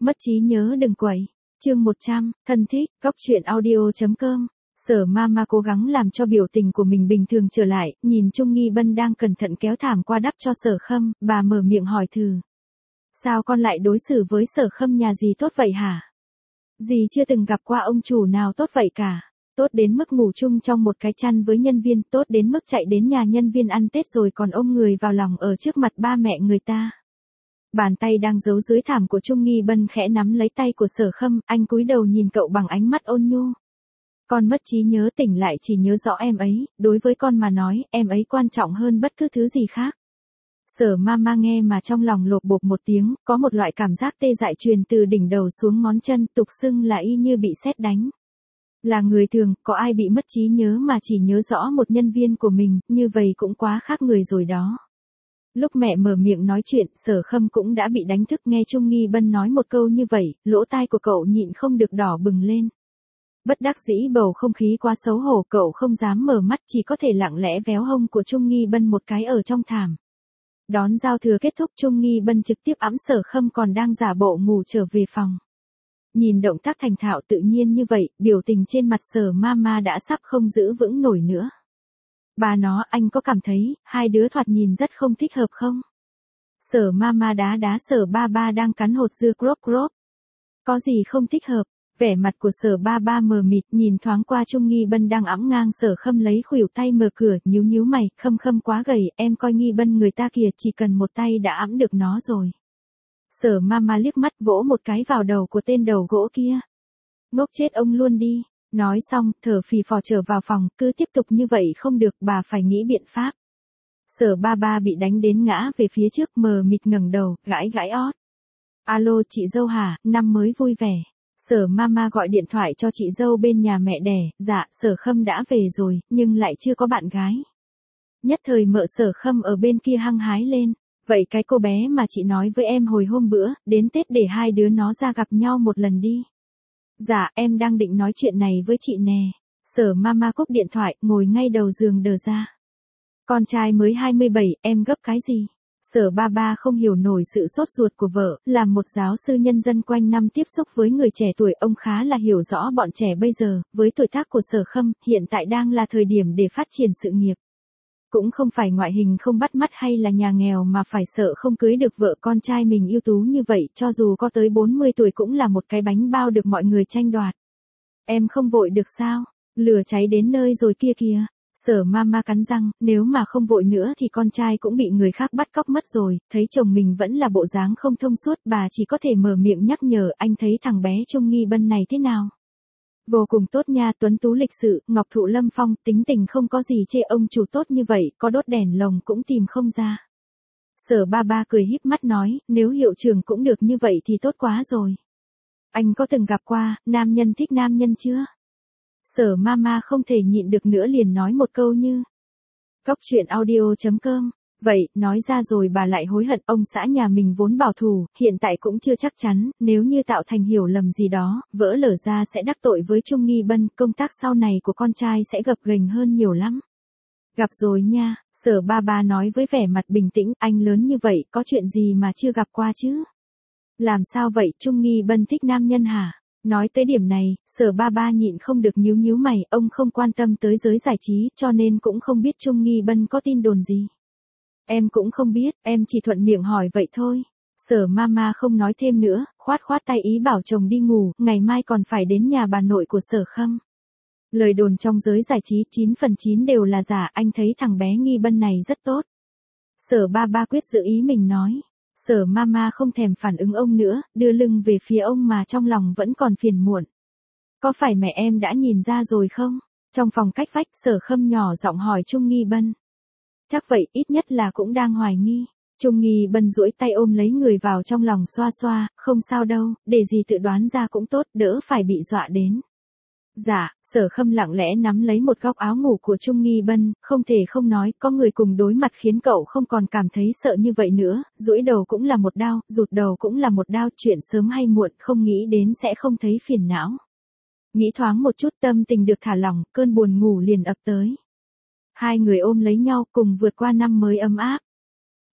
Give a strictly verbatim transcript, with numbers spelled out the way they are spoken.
Mất trí nhớ đừng quậy. Chương một trăm, thân thích, góc truyện audio.com. Sở Mama cố gắng làm cho biểu tình của mình bình thường trở lại, nhìn Trung Nghi Bân đang cẩn thận kéo thảm qua đắp cho Sở Khâm, bà mở miệng hỏi thử. Sao con lại đối xử với Sở Khâm nhà dì tốt vậy hả? Dì chưa từng gặp qua ông chủ nào tốt vậy cả. Tốt đến mức ngủ chung trong một cái chăn với nhân viên, tốt đến mức chạy đến nhà nhân viên ăn Tết rồi còn ôm người vào lòng ở trước mặt ba mẹ người ta. Bàn tay đang giấu dưới thảm của Trung Nghi Bân khẽ nắm lấy tay của Sở Khâm, anh cúi đầu nhìn cậu bằng ánh mắt ôn nhu. Con mất trí nhớ, tỉnh lại chỉ nhớ rõ em ấy, đối với con mà nói, em ấy quan trọng hơn bất cứ thứ gì khác. Sở Mama nghe mà trong lòng lột bột một tiếng, có một loại cảm giác tê dại truyền từ đỉnh đầu xuống ngón chân, tục xưng là y như bị sét đánh. Là người thường, có ai bị mất trí nhớ mà chỉ nhớ rõ một nhân viên của mình, như vậy cũng quá khác người rồi đó. Lúc mẹ mở miệng nói chuyện, Sở Khâm cũng đã bị đánh thức, nghe Trung Nghi Bân nói một câu như vậy, lỗ tai của cậu nhịn không được đỏ bừng lên. Bất đắc dĩ bầu không khí quá xấu hổ, cậu không dám mở mắt, chỉ có thể lặng lẽ véo hông của Trung Nghi Bân một cái ở trong thảm. Đón giao thừa kết thúc, Trung Nghi Bân trực tiếp ẵm Sở Khâm còn đang giả bộ ngủ trở về phòng. Nhìn động tác thành thạo tự nhiên như vậy, biểu tình trên mặt Sở Mama đã sắp không giữ vững nổi nữa. Bà nó, anh có cảm thấy, hai đứa thoạt nhìn rất không thích hợp không? Sở Mama đá đá Sở Ba Ba đang cắn hột dưa crop crop. Có gì không thích hợp? Vẻ mặt của Sở Ba Ba mờ mịt, nhìn thoáng qua Trung Nghi Bân đang ẵm ngang Sở Khâm lấy khuỷu tay mở cửa, nhíu nhíu mày, Khâm Khâm quá gầy, em coi Nghi Bân người ta kìa, chỉ cần một tay đã ẵm được nó rồi. Sở Mama liếc mắt vỗ một cái vào đầu của tên đầu gỗ kia. Ngốc chết ông luôn đi. Nói xong, thở phì phò trở vào phòng, cứ tiếp tục như vậy không được, bà phải nghĩ biện pháp. Sở Ba Ba bị đánh đến ngã về phía trước, mờ mịt ngẩng đầu, gãi gãi ót. Alo, chị dâu hả, năm mới vui vẻ. Sở Mama gọi điện thoại cho chị dâu bên nhà mẹ đẻ, dạ, Sở Khâm đã về rồi, nhưng lại chưa có bạn gái. Nhất thời mợ Sở Khâm ở bên kia hăng hái lên. Vậy cái cô bé mà chị nói với em hồi hôm bữa, đến Tết để hai đứa nó ra gặp nhau một lần đi. Dạ, em đang định nói chuyện này với chị nè. Sở Mama cúp điện thoại, ngồi ngay đầu giường đờ ra. Con trai mới hai mươi bảy, em gấp cái gì? Sở Ba Ba không hiểu nổi sự sốt ruột của vợ, là một giáo sư nhân dân quanh năm tiếp xúc với người trẻ tuổi, ông khá là hiểu rõ bọn trẻ bây giờ, với tuổi tác của Sở Khâm, hiện tại đang là thời điểm để phát triển sự nghiệp. Cũng không phải ngoại hình không bắt mắt hay là nhà nghèo mà phải sợ không cưới được vợ, con trai mình ưu tú như vậy, cho dù có tới bốn mươi tuổi cũng là một cái bánh bao được mọi người tranh đoạt. Em không vội được sao? Lửa cháy đến nơi rồi kia kìa. Sở Mama cắn răng, nếu mà không vội nữa thì con trai cũng bị người khác bắt cóc mất rồi, thấy chồng mình vẫn là bộ dáng không thông suốt, bà chỉ có thể mở miệng nhắc nhở, anh thấy thằng bé Trung Nghi Bân này thế nào? Vô cùng tốt nha, tuấn tú lịch sự, ngọc thụ lâm phong, tính tình không có gì chê, ông chủ tốt như vậy, có đốt đèn lồng cũng tìm không ra. Sở Ba Ba cười híp mắt nói, nếu hiệu trưởng cũng được như vậy thì tốt quá rồi. Anh có từng gặp qua, nam nhân thích nam nhân chưa? Sở Mama không thể nhịn được nữa liền nói một câu như. Góc truyện audio.com. Vậy, nói ra rồi bà lại hối hận, ông xã nhà mình vốn bảo thủ, hiện tại cũng chưa chắc chắn, nếu như tạo thành hiểu lầm gì đó, vỡ lở ra sẽ đắc tội với Trung Nghi Bân, công tác sau này của con trai sẽ gập ghềnh hơn nhiều lắm. Gặp rồi nha, Sở Ba Ba nói với vẻ mặt bình tĩnh, anh lớn như vậy, có chuyện gì mà chưa gặp qua chứ? Làm sao vậy, Trung Nghi Bân thích nam nhân hả? Nói tới điểm này, Sở Ba Ba nhịn không được nhíu nhíu mày, ông không quan tâm tới giới giải trí, cho nên cũng không biết Trung Nghi Bân có tin đồn gì. Em cũng không biết, em chỉ thuận miệng hỏi vậy thôi. Sở Mama không nói thêm nữa, khoát khoát tay ý bảo chồng đi ngủ, ngày mai còn phải đến nhà bà nội của Sở Khâm. Lời đồn trong giới giải trí chín phần chín đều là giả, anh thấy thằng bé Nghi Bân này rất tốt. Sở Ba Ba quyết giữ ý mình nói. Sở Mama không thèm phản ứng ông nữa, đưa lưng về phía ông mà trong lòng vẫn còn phiền muộn. Có phải mẹ em đã nhìn ra rồi không? Trong phòng cách vách, Sở Khâm nhỏ giọng hỏi Trung Nghi Bân. Chắc vậy, ít nhất là cũng đang hoài nghi. Trung Nghi Bân duỗi tay ôm lấy người vào trong lòng xoa xoa, không sao đâu, để gì tự đoán ra cũng tốt, đỡ phải bị dọa đến. Dạ, Sở Khâm lặng lẽ nắm lấy một góc áo ngủ của Trung Nghi Bân, không thể không nói, có người cùng đối mặt khiến cậu không còn cảm thấy sợ như vậy nữa, duỗi đầu cũng là một đau, rụt đầu cũng là một đau, chuyện sớm hay muộn không nghĩ đến sẽ không thấy phiền não. Nghĩ thoáng một chút, tâm tình được thả lỏng, cơn buồn ngủ liền ập tới. Hai người ôm lấy nhau cùng vượt qua năm mới ấm áp.